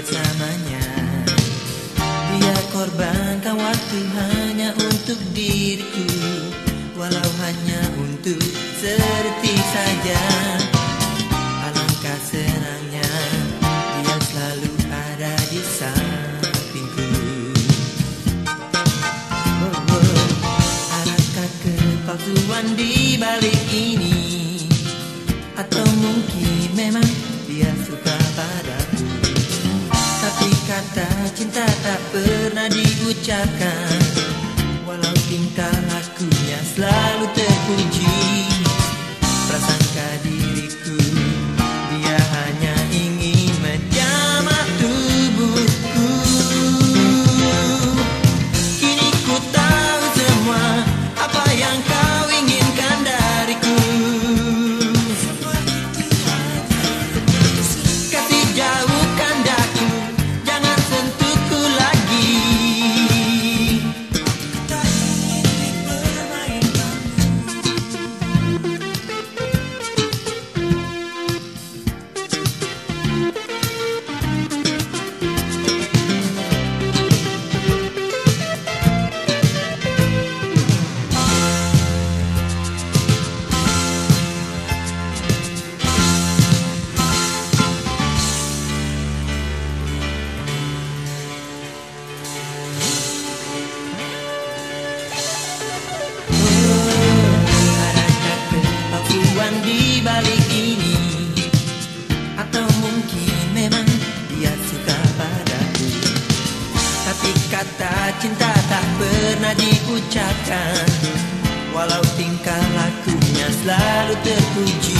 bersamanya. Dia korbankan waktu hanya untuk diriku, walau hanya untuk sedetik saja. Alangkah senangnya dia selalu ada di sampingku. Adakah kepalsuan di balik ini? Atau mungkin memang dia suka padaku, tapi kata cinta tak pernah diucapkan, walau tingkah lakunya selalu terpuji. Prasangka diriku dia hanya ingin menjamah tubuhku. Kini ku tahu semua apa yang kau inginkan dariku. Kasih jauhkan daku, jangan sentuhku lagi. Di balik ini, atau mungkin memang dia suka padaku, tapi kata cinta tak pernah diucapkan, walau tingkah lakunya selalu terpuji.